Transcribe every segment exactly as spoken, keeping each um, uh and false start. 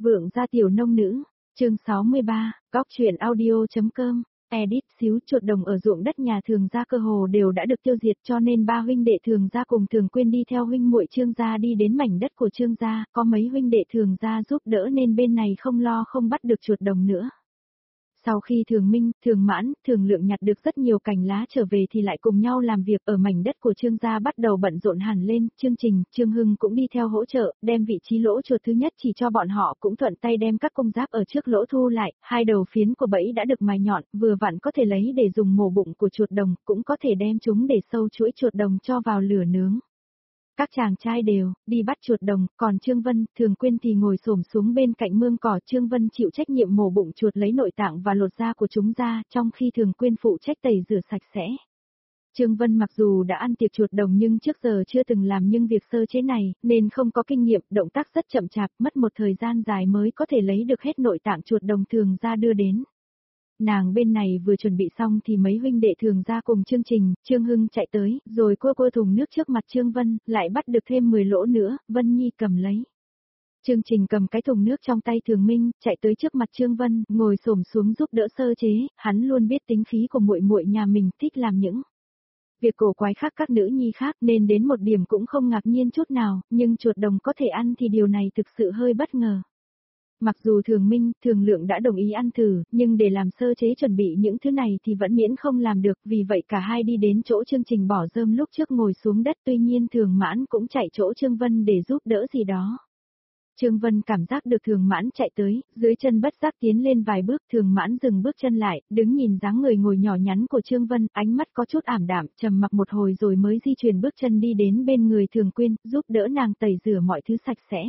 Vượng gia tiểu nông nữ, chương sáu mươi ba, góc truyện audio.com, edit xíu chuột đồng ở ruộng đất nhà Thường gia cơ hồ đều đã được tiêu diệt cho nên ba huynh đệ Thường gia cùng Thường Quyên đi theo huynh muội Trương gia đi đến mảnh đất của Trương gia, có mấy huynh đệ Thường gia giúp đỡ nên bên này không lo không bắt được chuột đồng nữa. Sau khi Thường Minh, Thường Mãn, Thường Lượng nhặt được rất nhiều cành lá trở về thì lại cùng nhau làm việc ở mảnh đất của Trương gia bắt đầu bận rộn hẳn lên, Trương Trình, Trương Hưng cũng đi theo hỗ trợ, đem vị trí lỗ chuột thứ nhất chỉ cho bọn họ cũng thuận tay đem các công giáp ở trước lỗ thu lại, hai đầu phiến của bẫy đã được mài nhọn, vừa vặn có thể lấy để dùng mổ bụng của chuột đồng, cũng có thể đem chúng để sâu chuỗi chuột đồng cho vào lửa nướng. Các chàng trai đều, đi bắt chuột đồng, còn Trương Vân, Thường Quyên thì ngồi xổm xuống bên cạnh mương cỏ. Trương Vân chịu trách nhiệm mổ bụng chuột lấy nội tạng và lột da của chúng ra, trong khi Thường Quyên phụ trách tẩy rửa sạch sẽ. Trương Vân mặc dù đã ăn tiệc chuột đồng nhưng trước giờ chưa từng làm nhưng việc sơ chế này, nên không có kinh nghiệm, động tác rất chậm chạp, mất một thời gian dài mới có thể lấy được hết nội tạng chuột đồng Thường gia đưa đến. Nàng bên này vừa chuẩn bị xong thì mấy huynh đệ Thường gia cùng Trương Trình, Trương Hưng chạy tới, rồi cua cua thùng nước trước mặt Trương Vân, lại bắt được thêm mười lỗ nữa, Vân Nhi cầm lấy. Trương Trình cầm cái thùng nước trong tay Thường Minh, chạy tới trước mặt Trương Vân, ngồi xổm xuống giúp đỡ sơ chế, hắn luôn biết tính khí của muội muội nhà mình, thích làm những việc cổ quái khác các nữ nhi khác nên đến một điểm cũng không ngạc nhiên chút nào, nhưng chuột đồng có thể ăn thì điều này thực sự hơi bất ngờ. Mặc dù Thường Minh, Thường Lượng đã đồng ý ăn thử, nhưng để làm sơ chế chuẩn bị những thứ này thì vẫn miễn không làm được, vì vậy cả hai đi đến chỗ Trương Trình bỏ rơm lúc trước ngồi xuống đất, tuy nhiên Thường Mãn cũng chạy chỗ Trương Vân để giúp đỡ gì đó. Trương Vân cảm giác được Thường Mãn chạy tới, dưới chân bất giác tiến lên vài bước, Thường Mãn dừng bước chân lại, đứng nhìn dáng người ngồi nhỏ nhắn của Trương Vân, ánh mắt có chút ảm đạm, trầm mặc một hồi rồi mới di chuyển bước chân đi đến bên người Thường Quyên, giúp đỡ nàng tẩy rửa mọi thứ sạch sẽ.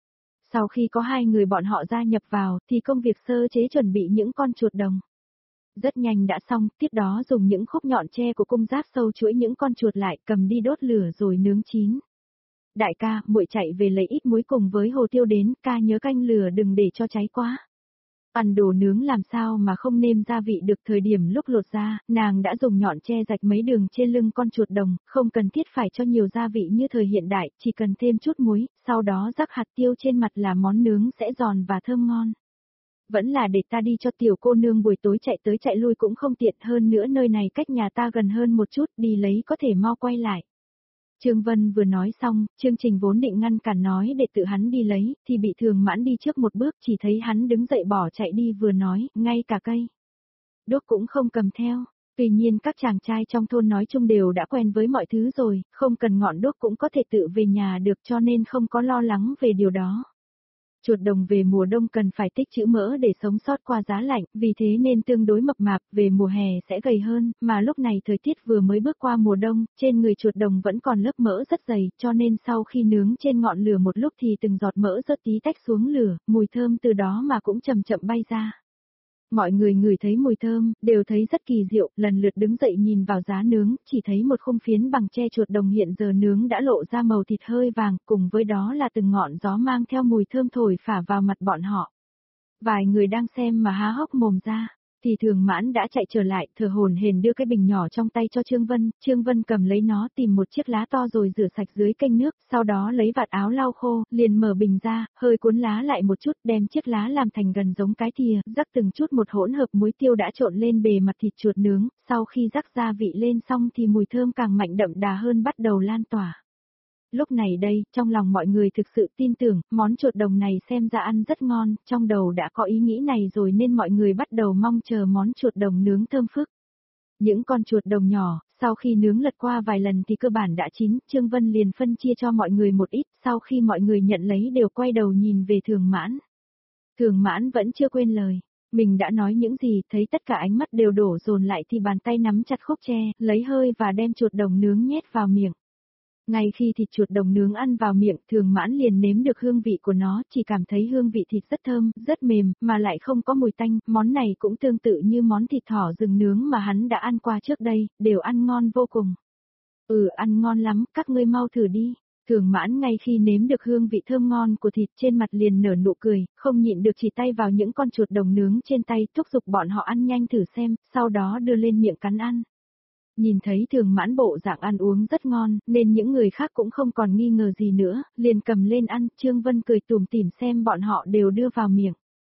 Sau khi có hai người bọn họ gia nhập vào, thì công việc sơ chế chuẩn bị những con chuột đồng rất nhanh đã xong, tiếp đó dùng những khúc nhọn tre của cung giáp sâu chuỗi những con chuột lại, cầm đi đốt lửa rồi nướng chín. Đại ca, muội chạy về lấy ít muối cùng với hồ tiêu đến, ca nhớ canh lửa đừng để cho cháy quá. Ăn đồ nướng làm sao mà không nêm gia vị được. Thời điểm lúc lột ra, nàng đã dùng nhọn tre rạch mấy đường trên lưng con chuột đồng, không cần thiết phải cho nhiều gia vị như thời hiện đại, chỉ cần thêm chút muối, sau đó rắc hạt tiêu trên mặt là món nướng sẽ giòn và thơm ngon. Vẫn là để ta đi cho tiểu cô nương buổi tối chạy tới chạy lui cũng không tiện, hơn nữa nơi này cách nhà ta gần hơn một chút, đi lấy có thể mau quay lại. Trương Vân vừa nói xong, Trương Trình vốn định ngăn cản nói để tự hắn đi lấy, thì bị Thường Mãn đi trước một bước, chỉ thấy hắn đứng dậy bỏ chạy đi vừa nói, ngay cả cây đuốc cũng không cầm theo. Tuy nhiên các chàng trai trong thôn nói chung đều đã quen với mọi thứ rồi, không cần ngọn đuốc cũng có thể tự về nhà được cho nên không có lo lắng về điều đó. Chuột đồng về mùa đông cần phải tích trữ mỡ để sống sót qua giá lạnh, vì thế nên tương đối mập mạp, về mùa hè sẽ gầy hơn, mà lúc này thời tiết vừa mới bước qua mùa đông, trên người chuột đồng vẫn còn lớp mỡ rất dày, cho nên sau khi nướng trên ngọn lửa một lúc thì từng giọt mỡ rớt tí tách xuống lửa, mùi thơm từ đó mà cũng chậm chậm bay ra. Mọi người ngửi thấy mùi thơm, đều thấy rất kỳ diệu, lần lượt đứng dậy nhìn vào giá nướng, chỉ thấy một khung phiến bằng tre chuột đồng hiện giờ nướng đã lộ ra màu thịt hơi vàng, cùng với đó là từng ngọn gió mang theo mùi thơm thổi phả vào mặt bọn họ. Vài người đang xem mà há hốc mồm ra, thì Thường Mãn đã chạy trở lại, thở hổn hển đưa cái bình nhỏ trong tay cho Trương Vân, Trương Vân cầm lấy nó tìm một chiếc lá to rồi rửa sạch dưới kênh nước, sau đó lấy vạt áo lau khô, liền mở bình ra, hơi cuốn lá lại một chút, đem chiếc lá làm thành gần giống cái thìa, rắc từng chút một hỗn hợp muối tiêu đã trộn lên bề mặt thịt chuột nướng, sau khi rắc gia vị lên xong thì mùi thơm càng mạnh đậm đà hơn bắt đầu lan tỏa. Lúc này đây, trong lòng mọi người thực sự tin tưởng, món chuột đồng này xem ra ăn rất ngon, trong đầu đã có ý nghĩ này rồi nên mọi người bắt đầu mong chờ món chuột đồng nướng thơm phức. Những con chuột đồng nhỏ, sau khi nướng lật qua vài lần thì cơ bản đã chín, Trương Vân liền phân chia cho mọi người một ít, sau khi mọi người nhận lấy đều quay đầu nhìn về Thường Mãn. Thường Mãn vẫn chưa quên lời. Mình đã nói những gì, thấy tất cả ánh mắt đều đổ dồn lại thì bàn tay nắm chặt khúc tre, lấy hơi và đem chuột đồng nướng nhét vào miệng. Ngay khi thịt chuột đồng nướng ăn vào miệng, Thường Mãn liền nếm được hương vị của nó, chỉ cảm thấy hương vị thịt rất thơm, rất mềm, mà lại không có mùi tanh, món này cũng tương tự như món thịt thỏ rừng nướng mà hắn đã ăn qua trước đây, đều ăn ngon vô cùng. Ừ, ăn ngon lắm, các ngươi mau thử đi. Thường Mãn ngay khi nếm được hương vị thơm ngon của thịt trên mặt liền nở nụ cười, không nhịn được chỉ tay vào những con chuột đồng nướng trên tay, thúc giục bọn họ ăn nhanh thử xem, sau đó đưa lên miệng cắn ăn. Nhìn thấy Thường Mãn bộ dạng ăn uống rất ngon, nên những người khác cũng không còn nghi ngờ gì nữa, liền cầm lên ăn, Trương Vân cười tủm tỉm xem bọn họ đều đưa vào miệng.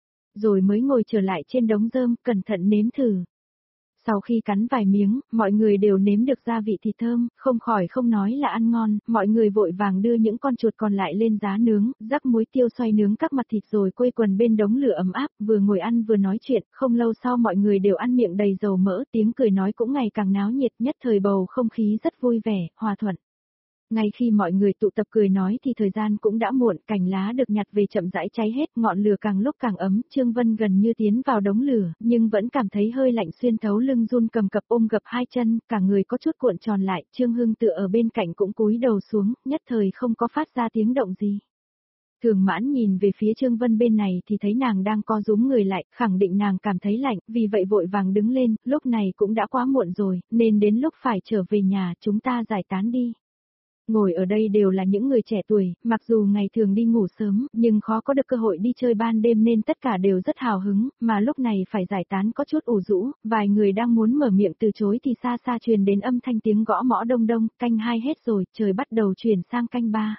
Rồi mới ngồi trở lại trên đống rơm, cẩn thận nếm thử. Sau khi cắn vài miếng, mọi người đều nếm được gia vị thịt thơm, không khỏi không nói là ăn ngon, mọi người vội vàng đưa những con chuột còn lại lên giá nướng, rắc muối tiêu xoay nướng các mặt thịt rồi quây quần bên đống lửa ấm áp, vừa ngồi ăn vừa nói chuyện, không lâu sau mọi người đều ăn miệng đầy dầu mỡ, tiếng cười nói cũng ngày càng náo nhiệt, nhất thời bầu không khí rất vui vẻ, hòa thuận. Ngay khi mọi người tụ tập cười nói thì thời gian cũng đã muộn, cành lá được nhặt về chậm rãi cháy hết, ngọn lửa càng lúc càng ấm, Trương Vân gần như tiến vào đống lửa, nhưng vẫn cảm thấy hơi lạnh xuyên thấu lưng run cầm cập ôm gập hai chân, cả người có chút cuộn tròn lại, Trương Hưng tựa ở bên cạnh cũng cúi đầu xuống, nhất thời không có phát ra tiếng động gì. Thường Mãn nhìn về phía Trương Vân bên này thì thấy nàng đang co rúm người lại, khẳng định nàng cảm thấy lạnh, vì vậy vội vàng đứng lên, lúc này cũng đã quá muộn rồi, nên đến lúc phải trở về nhà, chúng ta giải tán đi. Ngồi ở đây đều là những người trẻ tuổi, mặc dù ngày thường đi ngủ sớm, nhưng khó có được cơ hội đi chơi ban đêm nên tất cả đều rất hào hứng, mà lúc này phải giải tán có chút ủ rũ, vài người đang muốn mở miệng từ chối thì xa xa truyền đến âm thanh tiếng gõ mõ đông đông, canh hai hết rồi, trời bắt đầu chuyển sang canh ba.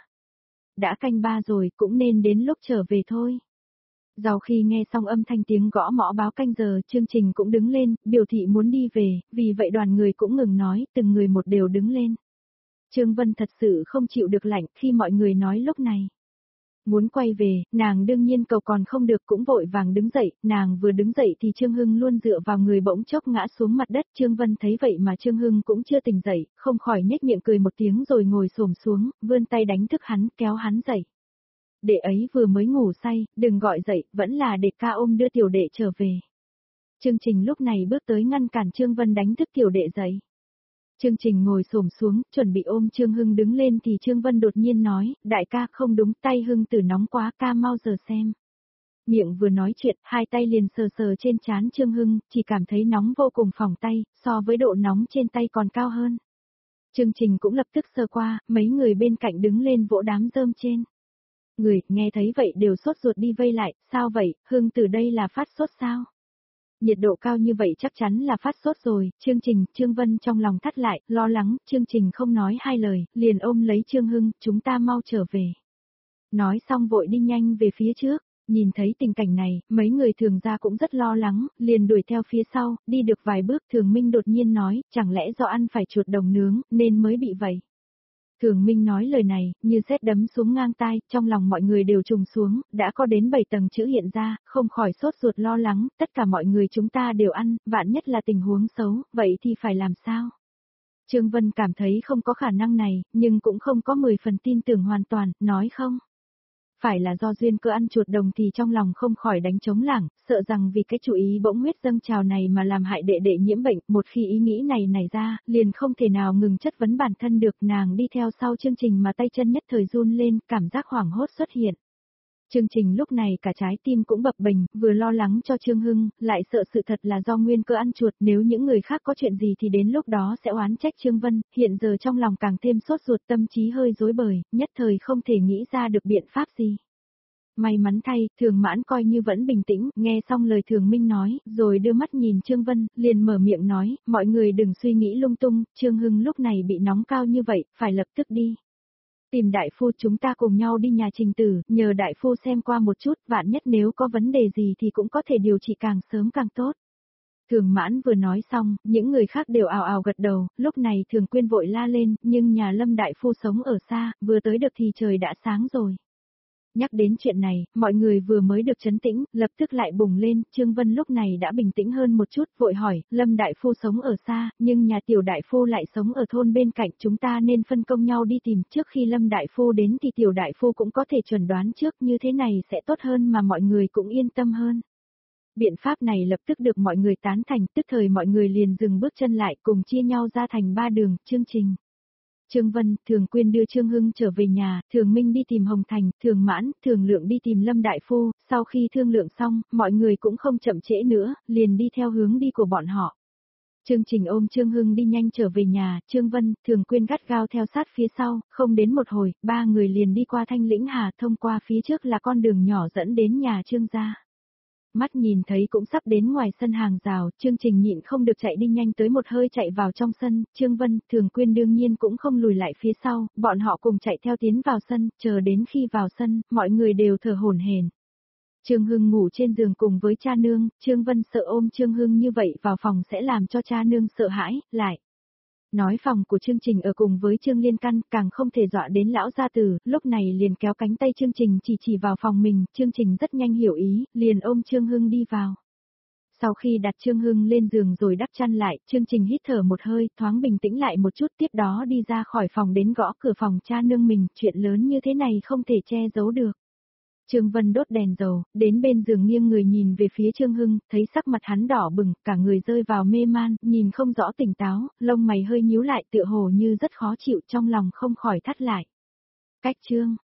Đã canh ba rồi, cũng nên đến lúc trở về thôi. Sau khi nghe xong âm thanh tiếng gõ mõ báo canh giờ, chương trình cũng đứng lên, biểu thị muốn đi về, vì vậy đoàn người cũng ngừng nói, từng người một đều đứng lên. Trương Vân thật sự không chịu được lạnh khi mọi người nói lúc này. Muốn quay về, nàng đương nhiên cầu còn không được cũng vội vàng đứng dậy, nàng vừa đứng dậy thì Trương Hưng luôn dựa vào người bỗng chốc ngã xuống mặt đất. Trương Vân thấy vậy mà Trương Hưng cũng chưa tỉnh dậy, không khỏi nhếch miệng cười một tiếng rồi ngồi xổm xuống, vươn tay đánh thức hắn, kéo hắn dậy. Đệ ấy vừa mới ngủ say, đừng gọi dậy, vẫn là để ca ôm đưa tiểu đệ trở về. Chương Trình lúc này bước tới ngăn cản Trương Vân đánh thức tiểu đệ dậy. Chương Trình ngồi xổm xuống, chuẩn bị ôm Trương Hưng đứng lên thì Trương Vân đột nhiên nói, đại ca không đúng, tay Hưng Tử nóng quá, ca mau giờ xem. Miệng vừa nói chuyện, hai tay liền sờ sờ trên trán Trương Hưng, chỉ cảm thấy nóng vô cùng phỏng tay, so với độ nóng trên tay còn cao hơn. Chương Trình cũng lập tức sờ qua, mấy người bên cạnh đứng lên vỗ đám rơm trên. Người, nghe thấy vậy đều sốt ruột đi vây lại, sao vậy, Hưng Tử đây là phát sốt sao? Nhiệt độ cao như vậy chắc chắn là phát sốt rồi, Chương Trình, Trương Vân trong lòng thắt lại, lo lắng, Chương Trình không nói hai lời, liền ôm lấy Trương Hưng, chúng ta mau trở về. Nói xong vội đi nhanh về phía trước, nhìn thấy tình cảnh này, mấy người Thường gia cũng rất lo lắng, liền đuổi theo phía sau, đi được vài bước Thường Minh đột nhiên nói, chẳng lẽ do ăn phải chuột đồng nướng, nên mới bị vậy. Thường Minh nói lời này, như sét đấm xuống ngang tai, trong lòng mọi người đều trùng xuống, đã có đến bảy tầng chữ hiện ra, không khỏi sốt ruột lo lắng, tất cả mọi người chúng ta đều ăn, vạn nhất là tình huống xấu, vậy thì phải làm sao? Trương Vân cảm thấy không có khả năng này, nhưng cũng không có mười phần tin tưởng hoàn toàn, nói không. Phải là do duyên cơ ăn chuột đồng thì trong lòng không khỏi đánh trống lảng, sợ rằng vì cái chủ ý bỗng huyết dâng trào này mà làm hại đệ đệ nhiễm bệnh, một khi ý nghĩ này nảy ra, liền không thể nào ngừng chất vấn bản thân được, nàng đi theo sau Chương Trình mà tay chân nhất thời run lên, cảm giác hoảng hốt xuất hiện. Chương Trình lúc này cả trái tim cũng bập bềnh, vừa lo lắng cho Trương Hưng, lại sợ sự thật là do nguyên cơ ăn chuột, nếu những người khác có chuyện gì thì đến lúc đó sẽ oán trách Trương Vân, hiện giờ trong lòng càng thêm sốt ruột, tâm trí hơi rối bời, nhất thời không thể nghĩ ra được biện pháp gì. May mắn thay, Thường Mãn coi như vẫn bình tĩnh, nghe xong lời Thường Minh nói, rồi đưa mắt nhìn Trương Vân, liền mở miệng nói, mọi người đừng suy nghĩ lung tung, Trương Hưng lúc này bị nóng cao như vậy, phải lập tức đi. Tìm đại phu, chúng ta cùng nhau đi nhà Trình Tử, nhờ đại phu xem qua một chút, vạn nhất nếu có vấn đề gì thì cũng có thể điều trị càng sớm càng tốt. Thường Mãn vừa nói xong, những người khác đều ào ào gật đầu, lúc này Thường Quyên vội la lên, nhưng nhà Lâm đại phu sống ở xa, vừa tới được thì trời đã sáng rồi. Nhắc đến chuyện này, mọi người vừa mới được trấn tĩnh, lập tức lại bùng lên, Trương Vân lúc này đã bình tĩnh hơn một chút, vội hỏi, Lâm đại phu sống ở xa, nhưng nhà tiểu đại phu lại sống ở thôn bên cạnh, chúng ta nên phân công nhau đi tìm, trước khi Lâm đại phu đến thì tiểu đại phu cũng có thể chuẩn đoán trước, như thế này sẽ tốt hơn mà mọi người cũng yên tâm hơn. Biện pháp này lập tức được mọi người tán thành, tức thời mọi người liền dừng bước chân lại cùng chia nhau ra thành ba đường, chương trình. Trương Vân, Thường Quyên đưa Trương Hưng trở về nhà, Thường Minh đi tìm Hồng Thành, Thường Mãn, Thường Lượng đi tìm Lâm Đại Phu, sau khi thương lượng xong, mọi người cũng không chậm trễ nữa, liền đi theo hướng đi của bọn họ. Chương Trình ôm Trương Hưng đi nhanh trở về nhà, Trương Vân, Thường Quyên gắt gao theo sát phía sau, không đến một hồi, ba người liền đi qua Thanh Lĩnh Hà, thông qua phía trước là con đường nhỏ dẫn đến nhà Trương gia. Mắt nhìn thấy cũng sắp đến ngoài sân hàng rào, Chương Trình nhịn không được chạy đi nhanh tới một hơi chạy vào trong sân, Trương Vân, Thường Quyên đương nhiên cũng không lùi lại phía sau, bọn họ cùng chạy theo tiến vào sân, chờ đến khi vào sân, mọi người đều thở hổn hển. Trương Hưng ngủ trên giường cùng với cha nương, Trương Vân sợ ôm Trương Hưng như vậy vào phòng sẽ làm cho cha nương sợ hãi, lại. Nói phòng của Chương Trình ở cùng với Trương Liên Căn càng không thể dọa đến lão gia tử, lúc này liền kéo cánh tay Chương Trình chỉ chỉ vào phòng mình, Chương Trình rất nhanh hiểu ý, liền ôm Trương Hưng đi vào. Sau khi đặt Trương Hưng lên giường rồi đắp chăn lại, Chương Trình hít thở một hơi, thoáng bình tĩnh lại một chút tiếp đó đi ra khỏi phòng đến gõ cửa phòng cha nương mình, chuyện lớn như thế này không thể che giấu được. Trương Vân đốt đèn dầu, đến bên giường nghiêng người nhìn về phía Trương Hưng, thấy sắc mặt hắn đỏ bừng, cả người rơi vào mê man, nhìn không rõ tỉnh táo, lông mày hơi nhíu lại tựa hồ như rất khó chịu trong lòng không khỏi thắt lại. Cách Trương